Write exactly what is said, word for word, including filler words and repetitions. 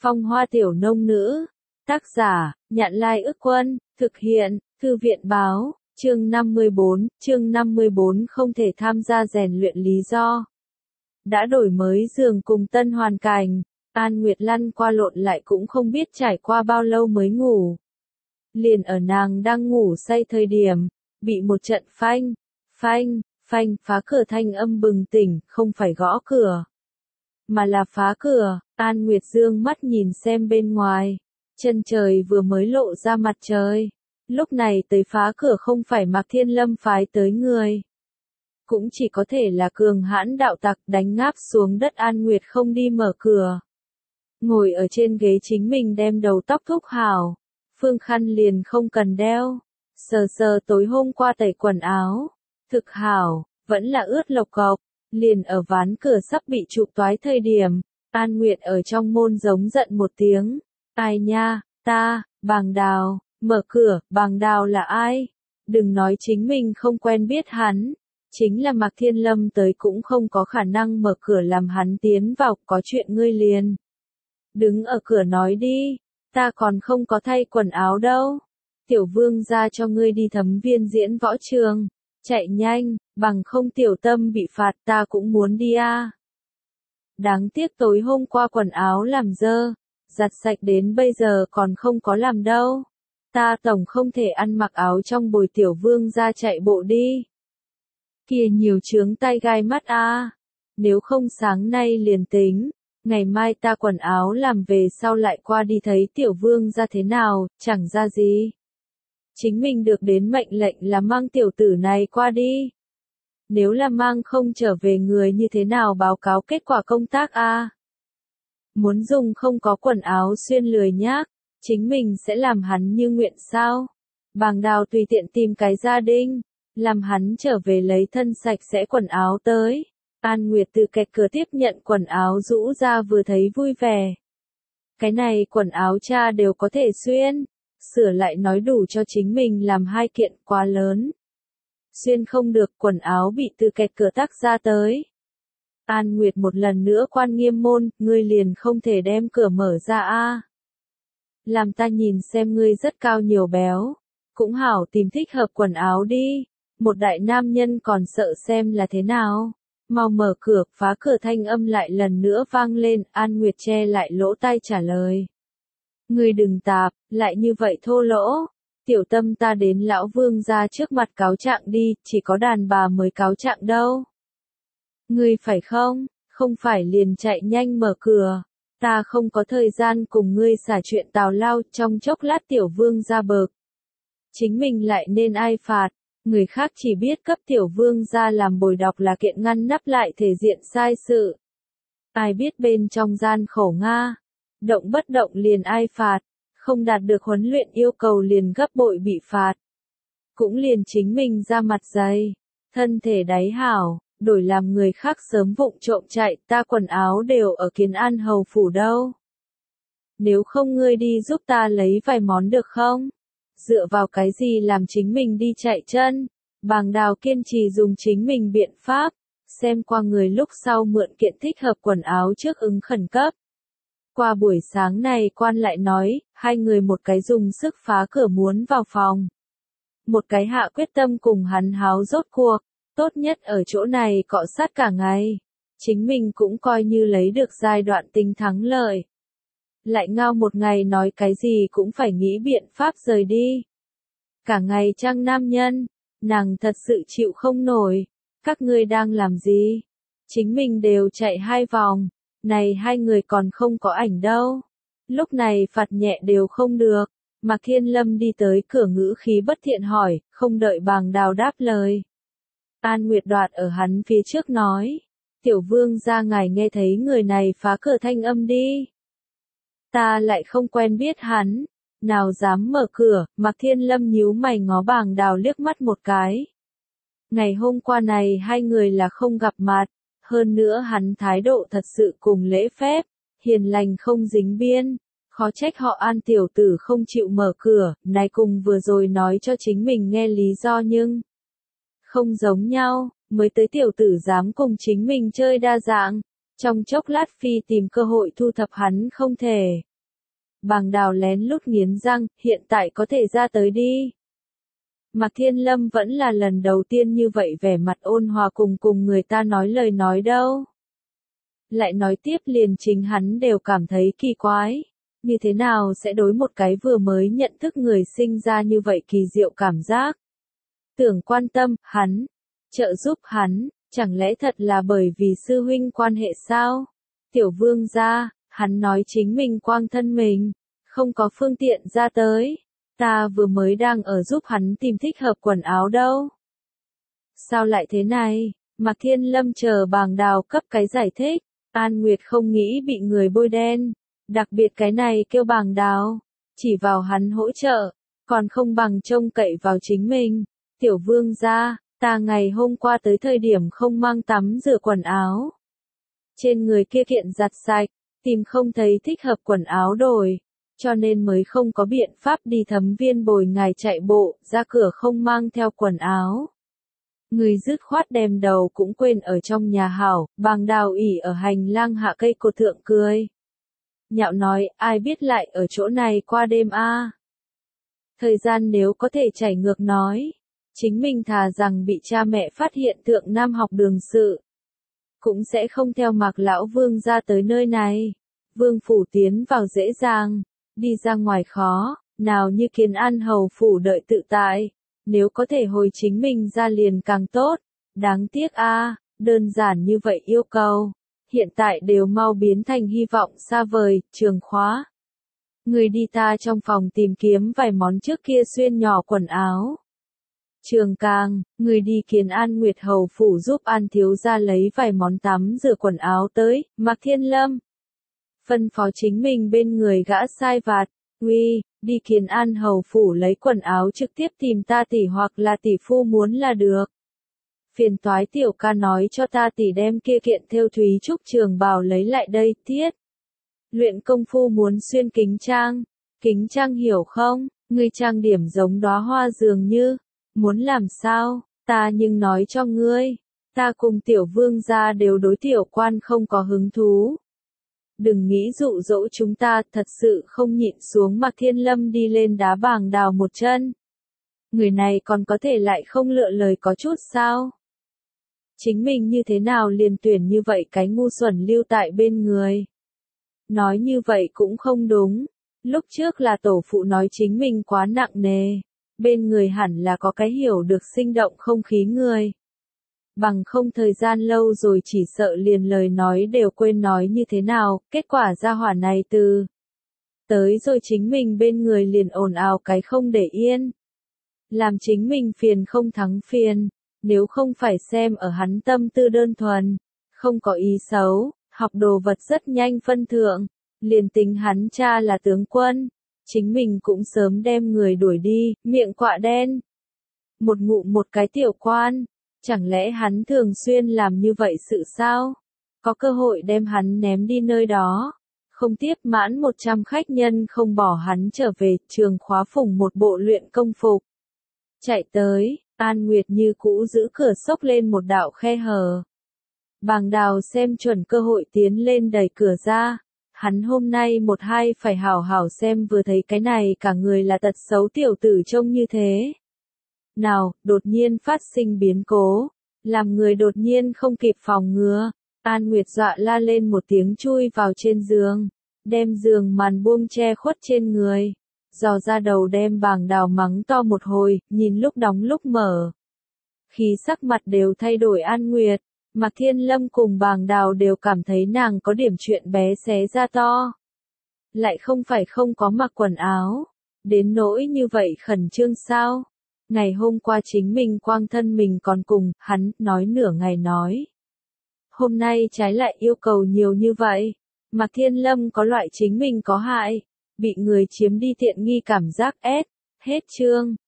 Phong hoa tiểu nông nữ. Tác giả, Nhạn Lai Ức Quân, thực hiện, Thư viện Báo, chương năm mươi bốn, chương năm mươi bốn không thể tham gia rèn luyện lý do. Đã đổi mới giường cùng tân hoàn cảnh, An Nguyệt lăn qua lộn lại cũng không biết trải qua bao lâu mới ngủ. Liền ở nàng đang ngủ say thời điểm, bị một trận phanh, phanh, phanh phá cửa thanh âm bừng tỉnh, không phải gõ cửa, mà là phá cửa. An Nguyệt dương mắt nhìn xem bên ngoài, chân trời vừa mới lộ ra mặt trời. Lúc này tới phá cửa không phải Mạc Thiên Lâm phái tới người, cũng chỉ có thể là cường hãn đạo tặc đánh ngáp xuống đất. An Nguyệt không đi mở cửa, ngồi ở trên ghế chính mình đem đầu tóc thúc hảo, phương khăn liền không cần đeo, sờ sờ tối hôm qua tẩy quần áo, thực hảo, vẫn là ướt lộc cộc. Liền ở ván cửa sắp bị trụ toái thời điểm, An Nguyệt ở trong môn giống giận một tiếng, ai nha, ta, Bàng Đào, mở cửa. Bàng Đào là ai? Đừng nói chính mình không quen biết hắn, chính là Mạc Thiên Lâm tới cũng không có khả năng mở cửa làm hắn tiến vào. Có chuyện ngươi liền đứng ở cửa nói đi, ta còn không có thay quần áo đâu. Tiểu vương ra cho ngươi đi thấm viên diễn võ trường, chạy nhanh, bằng không tiểu tâm bị phạt. Ta cũng muốn đi a. À. Đáng tiếc tối hôm qua quần áo làm dơ, giặt sạch đến bây giờ còn không có làm đâu. Ta tổng không thể ăn mặc áo trong bồi tiểu vương ra chạy bộ đi. Kia nhiều chướng tay gai mắt a. À. Nếu không sáng nay liền tính, ngày mai ta quần áo làm về sau lại qua đi thấy tiểu vương ra thế nào, chẳng ra gì. Chính mình được đến mệnh lệnh là mang tiểu tử này qua đi. Nếu là mang không trở về người như thế nào báo cáo kết quả công tác a? À? Muốn dùng không có quần áo xuyên lười nhác, chính mình sẽ làm hắn như nguyện sao? Bàng Đào tùy tiện tìm cái gia đình, làm hắn trở về lấy thân sạch sẽ quần áo tới. An Nguyệt từ kẹt cửa tiếp nhận quần áo rũ ra vừa thấy vui vẻ. Cái này quần áo cha đều có thể xuyên, sửa lại nói đủ cho chính mình làm hai kiện quá lớn. Xuyên không được, quần áo bị từ kẹt cửa tắc ra tới. An Nguyệt một lần nữa quan nghiêm môn, ngươi liền không thể đem cửa mở ra a? À? Làm ta nhìn xem ngươi rất cao nhiều béo, cũng hảo tìm thích hợp quần áo đi. Một đại nam nhân còn sợ xem là thế nào. Mau mở cửa. Phá cửa thanh âm lại lần nữa vang lên. An Nguyệt che lại lỗ tai trả lời. Ngươi đừng tạp, lại như vậy thô lỗ. Tiểu tâm ta đến lão vương ra trước mặt cáo trạng đi, chỉ có đàn bà mới cáo trạng đâu. Ngươi phải không? Không phải liền chạy nhanh mở cửa. Ta không có thời gian cùng ngươi xả chuyện tào lao. Trong chốc lát tiểu vương ra bực, chính mình lại nên ai phạt. Người khác chỉ biết cấp tiểu vương ra làm bồi đọc là kiện ngăn nắp lại thể diện sai sự. Ai biết bên trong gian khổ nga. Động bất động liền ai phạt. Không đạt được huấn luyện yêu cầu liền gấp bội bị phạt. Cũng liền chính mình ra mặt dày, thân thể đáy hảo, đổi làm người khác sớm vụng trộm chạy. Ta quần áo đều ở Kiến An hầu phủ đâu. Nếu không ngươi đi giúp ta lấy vài món được không? Dựa vào cái gì làm chính mình đi chạy chân? Bàng Đào kiên trì dùng chính mình biện pháp, xem qua người lúc sau mượn kiện thích hợp quần áo trước ứng khẩn cấp. Qua buổi sáng này quan lại nói, hai người một cái dùng sức phá cửa muốn vào phòng. Một cái hạ quyết tâm cùng hắn háo rốt cuộc, tốt nhất ở chỗ này cọ sát cả ngày. Chính mình cũng coi như lấy được giai đoạn tính thắng lợi. Lại ngao một ngày nói cái gì cũng phải nghĩ biện pháp rời đi. Cả ngày trang nam nhân, nàng thật sự chịu không nổi. Các ngươi đang làm gì? Chính mình đều chạy hai vòng. Này hai người còn không có ảnh đâu. Lúc này phạt nhẹ đều không được. Mạc Thiên Lâm đi tới cửa ngữ khí bất thiện hỏi, không đợi Bàng Đào đáp lời. An Nguyệt đoạt ở hắn phía trước nói. Tiểu vương ra ngài nghe thấy người này phá cửa thanh âm đi. Ta lại không quen biết hắn. Nào dám mở cửa. Mạc Thiên Lâm nhíu mày ngó Bàng Đào liếc mắt một cái. Ngày hôm qua này hai người là không gặp mặt. Hơn nữa hắn thái độ thật sự cùng lễ phép, hiền lành không dính biên, khó trách họ An tiểu tử không chịu mở cửa. Này cùng vừa rồi nói cho chính mình nghe lý do nhưng không giống nhau, mới tới tiểu tử dám cùng chính mình chơi đa dạng, trong chốc lát phi tìm cơ hội thu thập hắn không thể. Bàng Đào lén lút nghiến răng, hiện tại có thể ra tới đi. Mạc Thiên Lâm vẫn là lần đầu tiên như vậy vẻ mặt ôn hòa cùng cùng người ta nói lời nói đâu. Lại nói tiếp liền chính hắn đều cảm thấy kỳ quái. Như thế nào sẽ đối một cái vừa mới nhận thức người sinh ra như vậy kỳ diệu cảm giác. Tưởng quan tâm, hắn, trợ giúp hắn, chẳng lẽ thật là bởi vì sư huynh quan hệ sao? Tiểu vương gia, hắn nói chính mình quang thân mình, không có phương tiện ra tới. Ta vừa mới đang ở giúp hắn tìm thích hợp quần áo đâu. Sao lại thế này? Mạc Thiên Lâm chờ Bàng Đào cấp cái giải thích. An Nguyệt không nghĩ bị người bôi đen. Đặc biệt cái này kêu Bàng Đào. Chỉ vào hắn hỗ trợ. Còn không bằng trông cậy vào chính mình. Tiểu vương gia, ta ngày hôm qua tới thời điểm không mang tắm rửa quần áo. Trên người kia kiện giặt sạch. Tìm không thấy thích hợp quần áo đổi. Cho nên mới không có biện pháp đi Thấm Viên bồi ngài chạy bộ, ra cửa không mang theo quần áo. Người dứt khoát đem đầu cũng quên ở trong nhà hảo, Bàng Đào ỉ ở hành lang hạ cây cột thượng cười. Nhạo nói, ai biết lại ở chỗ này qua đêm a. À? Thời gian nếu có thể chảy ngược nói, chính mình thà rằng bị cha mẹ phát hiện thượng nam học đường sự. Cũng sẽ không theo Mạc lão vương ra tới nơi này. Vương phủ tiến vào dễ dàng. Đi ra ngoài khó, nào như Kiến An hầu phủ đợi tự tại, nếu có thể hồi chính mình ra liền càng tốt, đáng tiếc a, à, đơn giản như vậy yêu cầu, hiện tại đều mau biến thành hy vọng xa vời, trường khóa. Người đi ta trong phòng tìm kiếm vài món trước kia xuyên nhỏ quần áo. Trường Càng, người đi Kiến An Nguyệt hầu phủ giúp An thiếu gia lấy vài món tắm rửa quần áo tới, Mạc Thiên Lâm. Phân phó chính mình bên người gã sai vặt, uy, đi Kiến An hầu phủ lấy quần áo trực tiếp tìm ta tỷ hoặc là tỷ phu muốn là được. Phiền toái tiểu ca nói cho ta tỷ đem kia kiện thêu Thúy Trúc trường bào lấy lại đây, thiết. Luyện công phu muốn xuyên kính trang, kính trang hiểu không, ngươi trang điểm giống đóa hoa dường như, muốn làm sao, ta nhưng nói cho ngươi, ta cùng tiểu vương gia đều đối tiểu quan không có hứng thú. Đừng nghĩ dụ dỗ chúng ta, thật sự không nhịn xuống Mạc Thiên Lâm đi lên đá Bàng Đào một chân. Người này còn có thể lại không lựa lời có chút sao? Chính mình như thế nào liền tuyển như vậy cái ngu xuẩn lưu tại bên người? Nói như vậy cũng không đúng. Lúc trước là tổ phụ nói chính mình quá nặng nề. Bên người hẳn là có cái hiểu được sinh động không khí người. Bằng không thời gian lâu rồi chỉ sợ liền lời nói đều quên nói như thế nào, kết quả ra hỏa này từ tới rồi chính mình bên người liền ồn ào cái không để yên. Làm chính mình phiền không thắng phiền, nếu không phải xem ở hắn tâm tư đơn thuần, không có ý xấu, học đồ vật rất nhanh phân thượng, liền tính hắn cha là tướng quân, chính mình cũng sớm đem người đuổi đi, miệng quạ đen. Một ngụ một cái tiểu quan. Chẳng lẽ hắn thường xuyên làm như vậy sự sao? Có cơ hội đem hắn ném đi nơi đó. Không tiếp mãn một trăm khách nhân không bỏ hắn trở về, trường khóa phủng một bộ luyện công phục. Chạy tới, An Nguyệt như cũ giữ cửa xốc lên một đạo khe hở. Bàng Đào xem chuẩn cơ hội tiến lên đẩy cửa ra. Hắn hôm nay một hai phải hảo hảo xem vừa thấy cái này cả người là tật xấu tiểu tử trông như thế. Nào, đột nhiên phát sinh biến cố, làm người đột nhiên không kịp phòng ngừa, An Nguyệt dọa la lên một tiếng chui vào trên giường, đem giường màn buông che khuất trên người, dò ra đầu đem Bàng Đào mắng to một hồi, nhìn lúc đóng lúc mở. Khí sắc mặt đều thay đổi. An Nguyệt, Mạc Thiên Lâm cùng Bàng Đào đều cảm thấy nàng có điểm chuyện bé xé ra to. Lại không phải không có mặc quần áo, đến nỗi như vậy khẩn trương sao? Ngày hôm qua chính mình quang thân mình còn cùng, hắn, nói nửa ngày nói. Hôm nay trái lại yêu cầu nhiều như vậy. Mạc Thiên Lâm có loại chính mình có hại, bị người chiếm đi tiện nghi cảm giác ép, hết chương.